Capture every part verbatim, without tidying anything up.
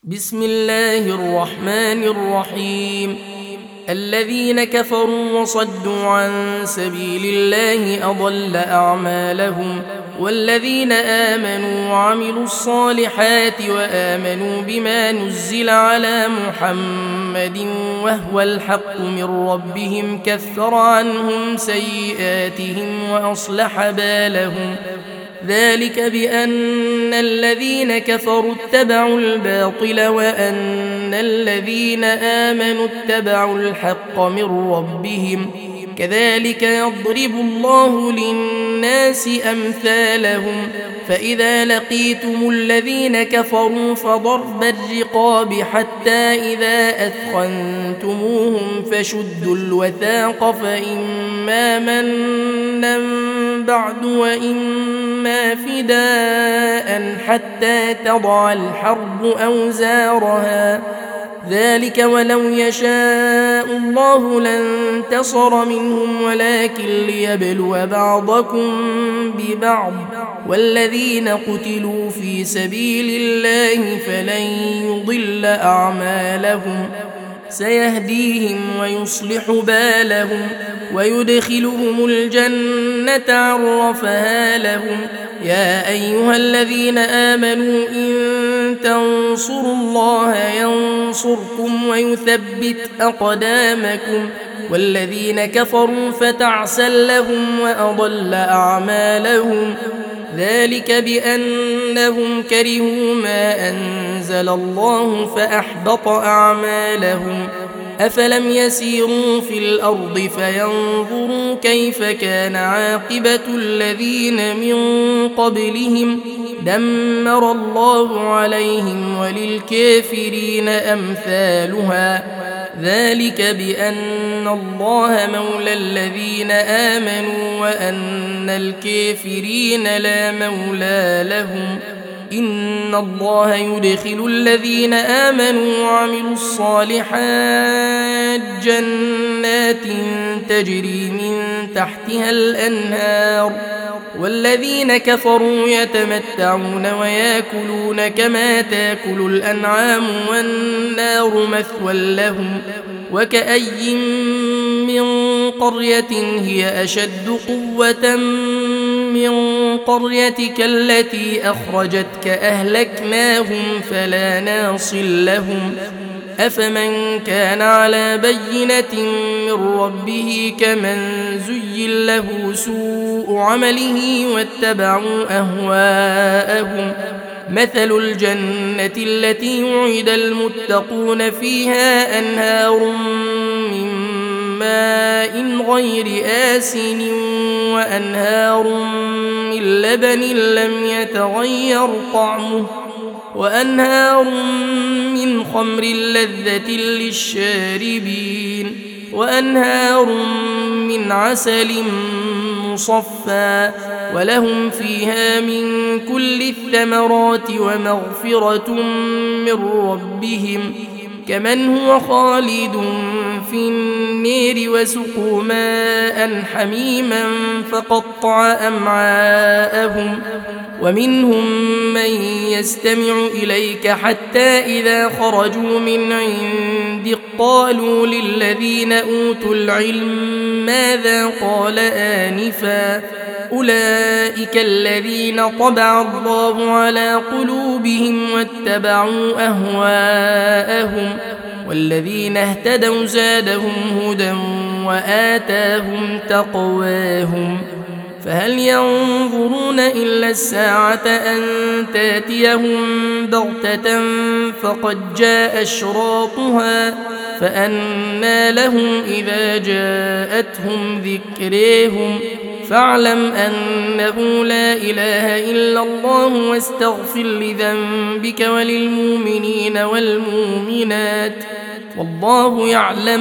بسم الله الرحمن الرحيم. الذين كفروا وصدوا عن سبيل الله أضل أعمالهم، والذين آمنوا وعملوا الصالحات وآمنوا بما نزل على محمد وهو الحق من ربهم كفر عنهم سيئاتهم وأصلح بالهم. ذلك بأن الذين كفروا اتبعوا الباطل وأن الذين آمنوا اتبعوا الحق من ربهم، كذلك يضرب الله للناس أمثالهم. فإذا لقيتم الذين كفروا فضرب الرقاب حتى إذا أثخنتموهم فشدوا الوثاق، فإما منا بعد وإما فداء حتى تضع الحرب أوزارها. ذلك ولو يشاء الله لانتصر منهم ولكن ليبلو بعضكم ببعض، والذين قتلوا في سبيل الله فلن يضل أعمالهم، سيهديهم ويصلح بالهم ويدخلهم الجنة عرفها لهم. يا أيها الذين آمنوا إن تنصروا الله ينصركم ويثبت أقدامكم، والذين كفروا فتعسا لهم وأضل أعمالهم. ذلك بأنهم كرهوا ما أنزل الله فأحبط أعمالهم. أفلم يسيروا في الأرض فينظروا كيف كان عاقبة الذين من قبلهم، دمر الله عليهم وللكافرين أمثالها. ذلك بأن الله مولى الذين آمنوا وأن الكافرين لا مولى لهم. إن الله يدخل الذين آمنوا وعملوا الصالحات جنات تجري من تحتها الأنهار، والذين كفروا يتمتعون ويأكلون كما تأكل الأنعام والنار مثوى لهم. وكأي من قرية هي أشد قوة من قريتك التي أخرجتك أهلكناهم فلا ناصر لهم. أفمن كان على بينة من ربه كمن زين له سوء عمله واتبعوا أهواءهم. مثل الجنة التي وعد المتقون فيها أنهار من ماء غير آسن وأنهار من لبن لم يتغير طعمه وأنهار من خمر لذة للشاربين وأنهار من عسل مصفى، ولهم فيها من كل الثمرات ومغفرة من ربهم، كمن هو خالد في النير وسقوا ماء حميما فقطع أمعاءهم. ومنهم من يستمع إليك حتى إذا خرجوا من عندك قالوا للذين أوتوا العلم ماذا قال آنفا، أولئك الذين طبع الله على قلوبهم واتبعوا أهواءهم، والذين اهتدوا زادهم هدى وآتاهم تقواهم. فهل ينظرون إلا الساعة أن تاتيهم بغتة فقد جاء أشراطها، فأنى لهم إذا جاءتهم ذكريهم. فاعلم أنه لا إله إلا الله واستغفر لذنبك وللمؤمنين والمؤمنات، والله يعلم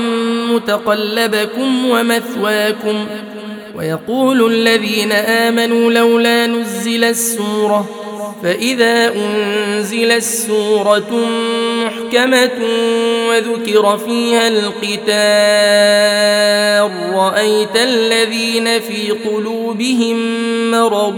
متقلبكم ومثواكم. ويقول الذين آمنوا لولا نزل السورة، فإذا أنزلت سورة محكمة وذكر فيها القتال رأيت الذين في قلوبهم مرض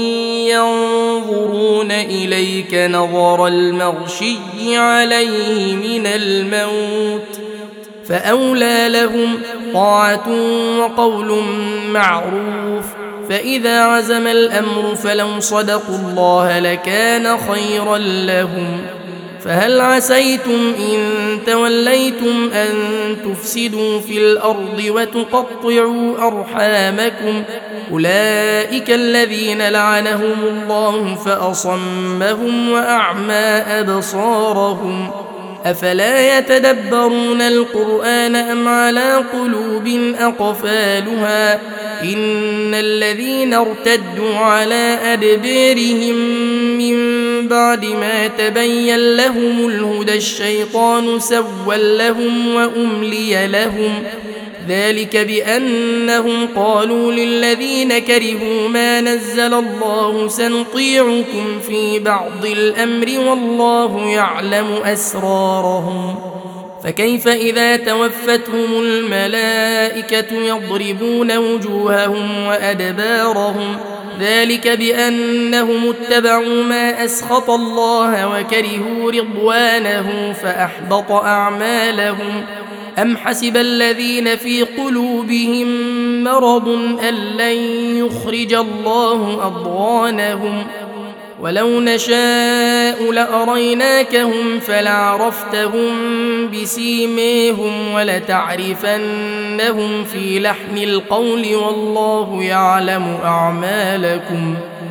ينظرون إليك نظر المغشي عليه من الموت فأولى لهم طاعة وقول معروف فإذا عزم الأمر فلو صدقوا الله لكان خيرا لهم فهل عسيتم إن توليتم أن تفسدوا في الأرض وتقطعوا أرحامكم أولئك الذين لعنهم الله فأصمهم وأعمى أبصارهم أفلا يتدبرون القرآن أم على قلوب أقفالها إن الذين ارتدوا على أدبارهم من بعد ما تبين لهم الهدى الشيطان سول لهم وأملي لهم ذلك بأنهم قالوا للذين كرهوا ما نزل الله سنطيعكم في بعض الأمر والله يعلم أسرارهم فكيف إذا توفتهم الملائكة يضربون وجوههم وأدبارهم ذلك بأنهم اتبعوا ما أسخط الله وكرهوا رضوانه فأحبط أعمالهم أم حسب الذين في قلوبهم مرض أن لن يخرج الله أضغانهم ولو نشاء لأريناكهم فلعرفتهم بسيميهم ولتعرفنهم في لحن القول والله يعلم أعمالكم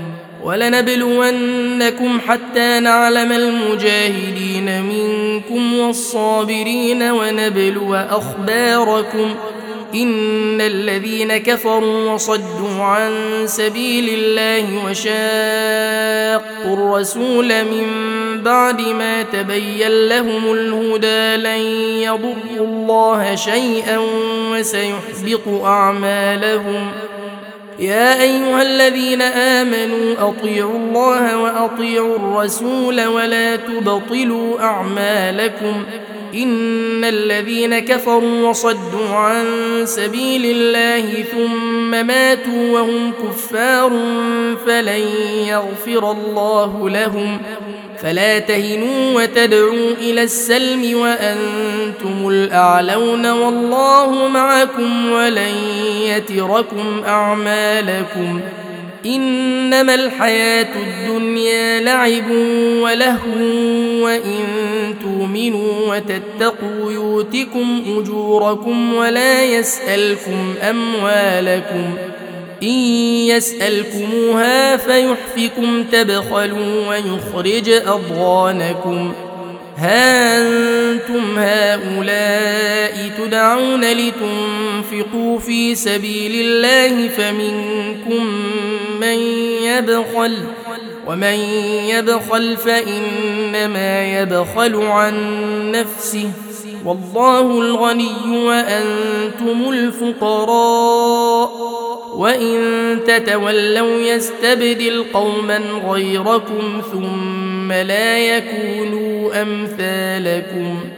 ولنبلونكم حتى نعلم المجاهدين منكم والصابرين ونبلو أخباركم إن الذين كفروا وصدوا عن سبيل الله وشاقوا الرسول من بعد ما تبين لهم الهدى لن يضروا الله شيئا وسيحبط أعمالهم يا أيها الذين آمنوا أطيعوا الله وأطيعوا الرسول ولا تبطلوا أعمالكم إن الذين كفروا وصدوا عن سبيل الله ثم ماتوا وهم كفار فلن يغفر الله لهم فلا تهنوا وتدعوا إلى السلم وأنتم الأعلون والله معكم ولن يتركم أعمالكم إنما الحياة الدنيا لعب ولهو وإن تؤمنوا وتتقوا يؤتكم أجوركم ولا يسألكم أموالكم إن يسألكموها فيحفكم تبخلوا ويخرج أضغانكم ها أنتم هؤلاء تدعون لتنفقوا في سبيل الله فمنكم من يبخل ومن يبخل فإنما يبخل عن نفسه والله الغني وأنتم الفقراء وإن تتولوا يستبدل قوما غيركم ثم لا يكونوا أمثالكم